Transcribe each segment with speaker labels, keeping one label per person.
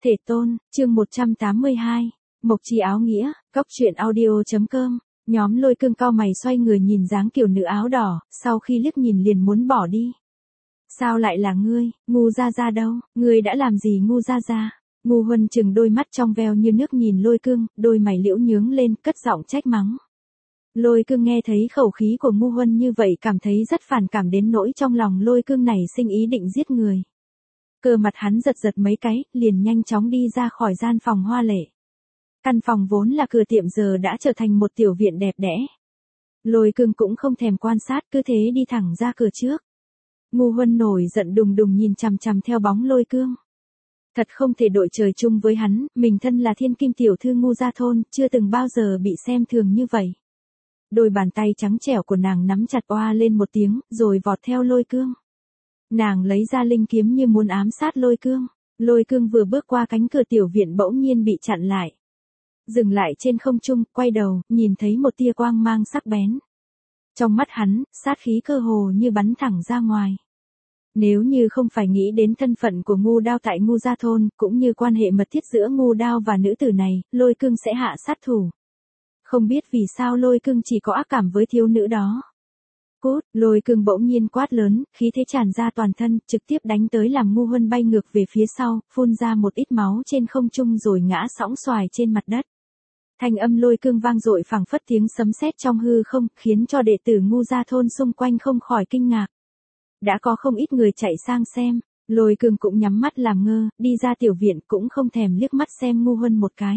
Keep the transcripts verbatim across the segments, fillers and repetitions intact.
Speaker 1: Thể tôn, chương một trăm tám mươi hai, Mộc Trì áo nghĩa, góc truyện audio.com, nhóm Lôi Cương cau mày xoay người nhìn dáng kiểu nữ áo đỏ, sau khi liếc nhìn liền muốn bỏ đi. Sao lại là ngươi, Ngu Gia Gia đâu, ngươi đã làm gì Ngu Gia Gia? Ngu Huân chừng đôi mắt trong veo như nước nhìn Lôi Cương, đôi mày liễu nhướng lên, cất giọng trách mắng. Lôi Cương nghe thấy khẩu khí của Ngu Huân như vậy cảm thấy rất phản cảm đến nỗi trong lòng Lôi Cương này sinh ý định giết người. Cơ mặt hắn giật giật mấy cái, liền nhanh chóng đi ra khỏi gian phòng hoa lệ. Căn phòng vốn là cửa tiệm giờ đã trở thành một tiểu viện đẹp đẽ. Lôi Cương cũng không thèm quan sát, cứ thế đi thẳng ra cửa trước. Ngu Huân nổi giận đùng đùng nhìn chằm chằm theo bóng Lôi Cương. Thật không thể đội trời chung với hắn, mình thân là thiên kim tiểu thư Ngu Gia thôn, chưa từng bao giờ bị xem thường như vậy. Đôi bàn tay trắng trẻo của nàng nắm chặt oa lên một tiếng, rồi vọt theo Lôi Cương. Nàng lấy ra linh kiếm như muốn ám sát Lôi Cương. Lôi Cương vừa bước qua cánh cửa tiểu viện bỗng nhiên bị chặn lại. Dừng lại trên không trung, quay đầu, nhìn thấy một tia quang mang sắc bén. Trong mắt hắn, sát khí cơ hồ như bắn thẳng ra ngoài. Nếu như không phải nghĩ đến thân phận của Ngu Đao tại Ngu Gia thôn, cũng như quan hệ mật thiết giữa Ngu Đao và nữ tử này, Lôi Cương sẽ hạ sát thủ. Không biết vì sao Lôi Cương chỉ có ác cảm với thiếu nữ đó. Cút, Lôi Cương bỗng nhiên quát lớn, khí thế tràn ra toàn thân, trực tiếp đánh tới làm Ngu Huân bay ngược về phía sau, phun ra một ít máu trên không trung rồi ngã sõng xoài trên mặt đất. Thanh âm Lôi Cương vang dội phảng phất tiếng sấm sét trong hư không, khiến cho đệ tử Ngu Gia thôn xung quanh không khỏi kinh ngạc. Đã có không ít người chạy sang xem, Lôi Cương cũng nhắm mắt làm ngơ, đi ra tiểu viện cũng không thèm liếc mắt xem Ngu Huân một cái.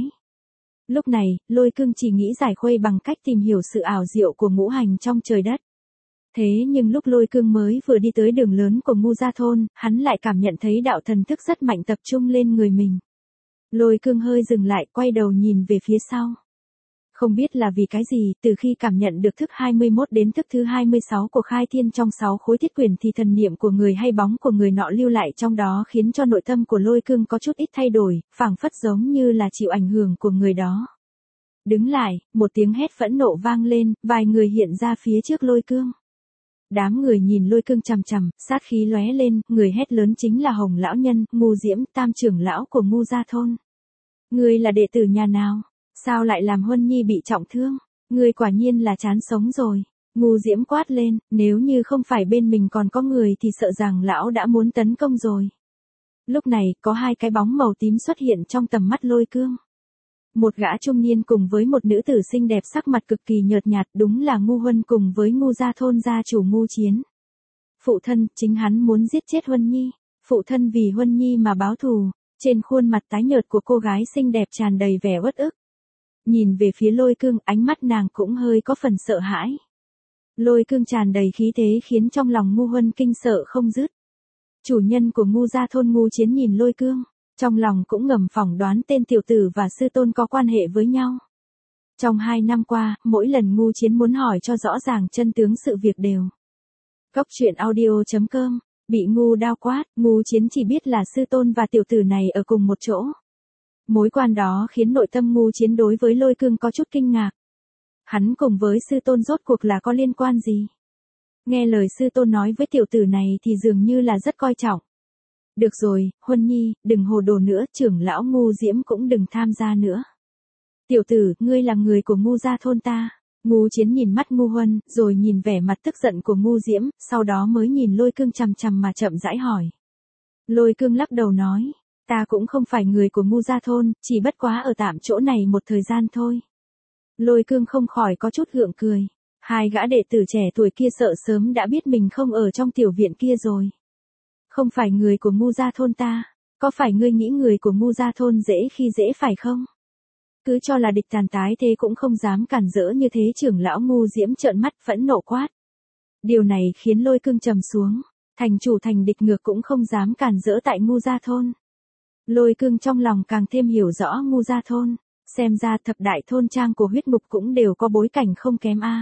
Speaker 1: Lúc này, Lôi Cương chỉ nghĩ giải khuây bằng cách tìm hiểu sự ảo diệu của ngũ hành trong trời đất. Thế nhưng lúc Lôi Cương mới vừa đi tới đường lớn của Ngu Gia thôn, hắn lại cảm nhận thấy đạo thần thức rất mạnh tập trung lên người mình. Lôi Cương hơi dừng lại, quay đầu nhìn về phía sau. Không biết là vì cái gì, từ khi cảm nhận được thức hai mươi mốt đến thức thứ hai mươi sáu của khai thiên trong sáu khối thiết quyển thì thần niệm của người hay bóng của người nọ lưu lại trong đó khiến cho nội tâm của Lôi Cương có chút ít thay đổi, phảng phất giống như là chịu ảnh hưởng của người đó. Đứng lại, một tiếng hét phẫn nộ vang lên, vài người hiện ra phía trước Lôi Cương. Đám người nhìn Lôi Cương chằm chằm, sát khí lóe lên, người hét lớn chính là Hồng lão nhân, Ngu Diễm, tam trưởng lão của Ngu Gia thôn. Ngươi là đệ tử nhà nào? Sao lại làm Huân Nhi bị trọng thương? Ngươi quả nhiên là chán sống rồi. Ngu Diễm quát lên, nếu như không phải bên mình còn có người thì sợ rằng lão đã muốn tấn công rồi. Lúc này, có hai cái bóng màu tím xuất hiện trong tầm mắt Lôi Cương. Một gã trung niên cùng với một nữ tử xinh đẹp sắc mặt cực kỳ nhợt nhạt, đúng là Ngu Huân cùng với Ngu Gia thôn gia chủ Ngu Chiến. Phụ thân, chính hắn muốn giết chết Huân Nhi. Phụ thân vì Huân Nhi mà báo thù. Trên khuôn mặt tái nhợt của cô gái xinh đẹp tràn đầy vẻ uất ức. Nhìn về phía Lôi Cương, ánh mắt nàng cũng hơi có phần sợ hãi. Lôi Cương tràn đầy khí thế khiến trong lòng Ngu Huân kinh sợ không dứt. Chủ nhân của Ngu Gia thôn Ngu Chiến nhìn Lôi Cương, trong lòng cũng ngầm phỏng đoán tên tiểu tử và sư tôn có quan hệ với nhau. Trong hai năm qua, mỗi lần Ngu Chiến muốn hỏi cho rõ ràng chân tướng sự việc đều. Góc truyện audio.com, bị Ngu Đao quát, Ngu Chiến chỉ biết là sư tôn và tiểu tử này ở cùng một chỗ. Mối quan đó khiến nội tâm Ngu Chiến đối với Lôi Cương có chút kinh ngạc. Hắn cùng với sư tôn rốt cuộc là có liên quan gì? Nghe lời sư tôn nói với tiểu tử này thì dường như là rất coi trọng. Được rồi, Huân Nhi, đừng hồ đồ nữa, trưởng lão Ngu Diễm cũng đừng tham gia nữa. Tiểu tử, ngươi là người của Ngu Gia thôn ta. Ngu Chiến nhìn mắt Ngu Huân, rồi nhìn vẻ mặt tức giận của Ngu Diễm, sau đó mới nhìn Lôi Cương chằm chằm mà chậm rãi hỏi. Lôi Cương lắc đầu nói, ta cũng không phải người của Ngu Gia thôn, chỉ bất quá ở tạm chỗ này một thời gian thôi. Lôi Cương không khỏi có chút gượng cười. Hai gã đệ tử trẻ tuổi kia sợ sớm đã biết mình không ở trong tiểu viện kia rồi. Không phải người của Ngu Gia thôn ta, có phải ngươi nghĩ người của Ngu Gia thôn dễ khi dễ phải không? Cứ cho là địch tàn tái thế cũng không dám cản rỡ như thế, trưởng lão Ngu Diễm trợn mắt phẫn nộ quát. Điều này khiến Lôi Cương trầm xuống, thành chủ thành địch ngược cũng không dám cản rỡ tại Ngu Gia thôn. Lôi Cương trong lòng càng thêm hiểu rõ Ngu Gia thôn, xem ra thập đại thôn trang của huyết mục cũng đều có bối cảnh không kém a.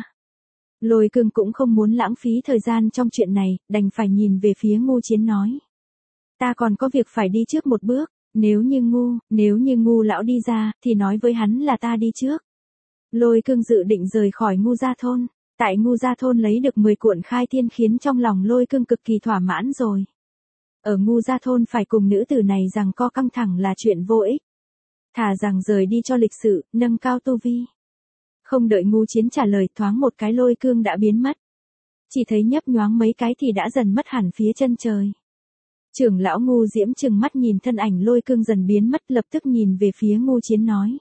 Speaker 1: Lôi Cương cũng không muốn lãng phí thời gian trong chuyện này, đành phải nhìn về phía Ngu Chiến nói. Ta còn có việc phải đi trước một bước, nếu như Ngu, nếu như Ngu lão đi ra, thì nói với hắn là ta đi trước. Lôi Cương dự định rời khỏi Ngu Gia thôn, tại Ngu Gia thôn lấy được mười cuộn khai thiên khiến trong lòng Lôi Cương cực kỳ thỏa mãn rồi. Ở ngu gia thôn phải cùng nữ tử này rằng co căng thẳng là chuyện vô ích. Thà rằng rời đi cho lịch sự, nâng cao tu vi. Không đợi Ngu Chiến trả lời, thoáng một cái Lôi Cương đã biến mất. Chỉ thấy nhấp nhoáng mấy cái thì đã dần mất hẳn phía chân trời. Trưởng lão Ngu Diễm trừng mắt nhìn thân ảnh Lôi Cương dần biến mất, lập tức nhìn về phía Ngu Chiến nói.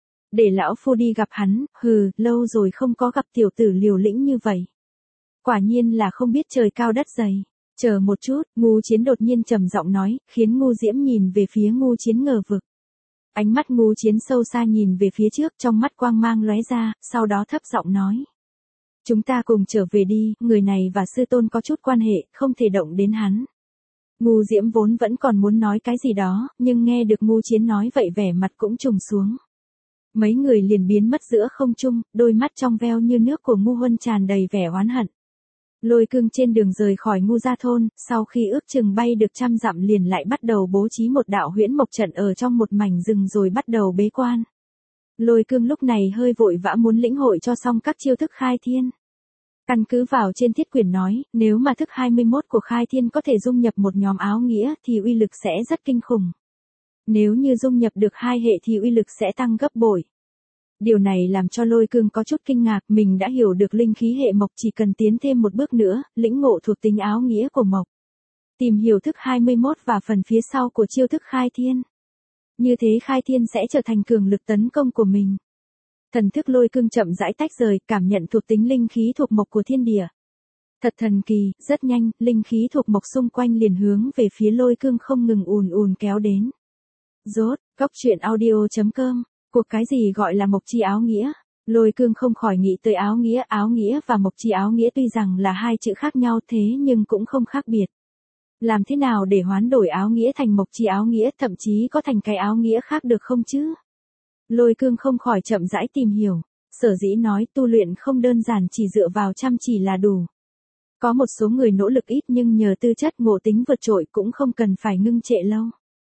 Speaker 1: Để lão phu đi gặp hắn, hừ, lâu rồi không có gặp tiểu tử liều lĩnh như vậy. Quả nhiên là không biết trời cao đất dày. Chờ một chút, Ngu Chiến đột nhiên trầm giọng nói, khiến Ngu Diễm nhìn về phía Ngu Chiến ngờ vực. Ánh mắt Ngu Chiến sâu xa nhìn về phía trước, trong mắt quang mang lóe ra, sau đó thấp giọng nói. Chúng ta cùng trở về đi, người này và sư tôn có chút quan hệ, không thể động đến hắn. Ngu Diễm vốn vẫn còn muốn nói cái gì đó, nhưng nghe được Ngu Chiến nói vậy vẻ mặt cũng trùng xuống. Mấy người liền biến mất giữa không trung, đôi mắt trong veo như nước của Ngu Huân tràn đầy vẻ oán hận. Lôi Cương trên đường rời khỏi Ngu gia thôn, sau khi ước chừng bay được trăm dặm liền lại bắt đầu bố trí một đạo huyễn mộc trận ở trong một mảnh rừng rồi bắt đầu bế quan. Lôi Cương lúc này hơi vội vã muốn lĩnh hội cho xong các chiêu thức khai thiên. Căn cứ vào trên thiết quyển nói, nếu mà thức hai mươi mốt của khai thiên có thể dung nhập một nhóm áo nghĩa thì uy lực sẽ rất kinh khủng. Nếu như dung nhập được hai hệ thì uy lực sẽ tăng gấp bội. Điều này làm cho Lôi Cương có chút kinh ngạc, mình đã hiểu được linh khí hệ mộc, chỉ cần tiến thêm một bước nữa, lĩnh ngộ thuộc tính áo nghĩa của mộc. Tìm hiểu thức hai mươi mốt và phần phía sau của chiêu thức khai thiên. Như thế khai thiên sẽ trở thành cường lực tấn công của mình. Thần thức Lôi Cương chậm rãi tách rời, cảm nhận thuộc tính linh khí thuộc mộc của thiên địa. Thật thần kỳ, rất nhanh, linh khí thuộc mộc xung quanh liền hướng về phía Lôi Cương không ngừng ùn ùn kéo đến. Rốt, góc truyện audio chấm com. Cuộc cái gì gọi là mộc chi áo nghĩa? Lôi Cương không khỏi nghĩ tới áo nghĩa, áo nghĩa và mộc chi áo nghĩa tuy rằng là hai chữ khác nhau thế nhưng cũng không khác biệt. Làm thế nào để hoán đổi áo nghĩa thành mộc chi áo nghĩa, thậm chí có thành cái áo nghĩa khác được không chứ? Lôi Cương không khỏi chậm rãi tìm hiểu, sở dĩ nói tu luyện không đơn giản chỉ dựa vào chăm chỉ là đủ. Có một số người nỗ lực ít nhưng nhờ tư chất ngộ tính vượt trội cũng không cần phải ngưng trệ lâu.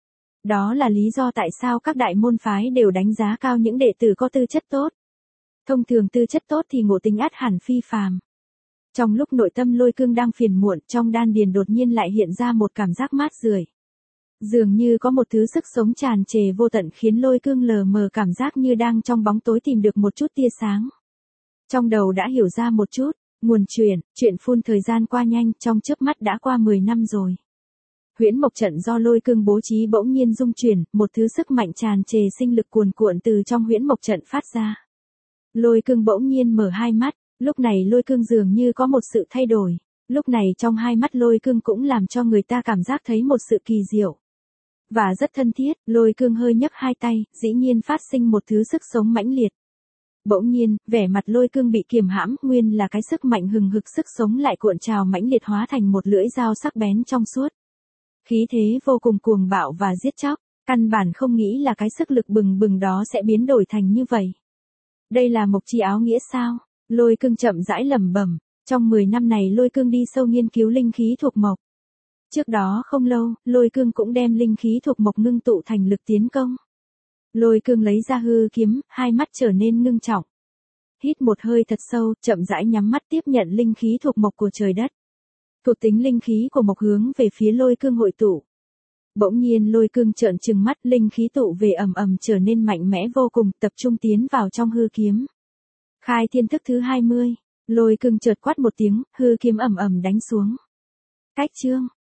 Speaker 1: Đó là lý do tại sao các đại môn phái đều đánh giá cao những đệ tử có tư chất tốt. Thông thường tư chất tốt thì ngộ tính ắt hẳn phi phàm. Trong lúc nội tâm Lôi Cương đang phiền muộn, trong đan điền đột nhiên lại hiện ra một cảm giác mát rượi. Dường như có một thứ sức sống tràn trề vô tận khiến Lôi Cương lờ mờ cảm giác như đang trong bóng tối tìm được một chút tia sáng. Trong đầu đã hiểu ra một chút, nguồn truyền, chuyện phun thời gian qua nhanh, trong chớp mắt đã qua mười năm rồi. Huyễn mộc trận do Lôi Cương bố trí bỗng nhiên rung chuyển, một thứ sức mạnh tràn trề sinh lực cuồn cuộn từ trong huyễn mộc trận phát ra. Lôi Cương bỗng nhiên mở hai mắt, lúc này Lôi Cương dường như có một sự thay đổi, lúc này trong hai mắt Lôi Cương cũng làm cho người ta cảm giác thấy một sự kỳ diệu. Và rất thân thiết, Lôi Cương hơi nhấc hai tay, dĩ nhiên phát sinh một thứ sức sống mãnh liệt. Bỗng nhiên, vẻ mặt Lôi Cương bị kiềm hãm, nguyên là cái sức mạnh hừng hực sức sống lại cuộn trào mãnh liệt hóa thành một lưỡi dao sắc bén trong suốt. Khí thế vô cùng cuồng bạo và giết chóc, căn bản không nghĩ là cái sức lực bừng bừng đó sẽ biến đổi thành như vậy. Đây là mộc chi áo nghĩa sao? Lôi Cương chậm rãi lẩm bẩm, trong mười năm này Lôi Cương đi sâu nghiên cứu linh khí thuộc mộc. Trước đó không lâu, Lôi Cương cũng đem linh khí thuộc mộc ngưng tụ thành lực tiến công. Lôi Cương lấy ra hư kiếm, hai mắt trở nên ngưng trọng. Hít một hơi thật sâu, chậm rãi nhắm mắt tiếp nhận linh khí thuộc mộc của trời đất. Thuộc tính linh khí của mộc hướng về phía Lôi Cương hội tụ. Bỗng nhiên Lôi Cương trợn trừng mắt, linh khí tụ về ầm ầm trở nên mạnh mẽ vô cùng, tập trung tiến vào trong hư kiếm. Khai thiên thức thứ hai mươi, Lôi Cương chợt quát một tiếng, hư kiếm ầm ầm đánh xuống. Cách chương,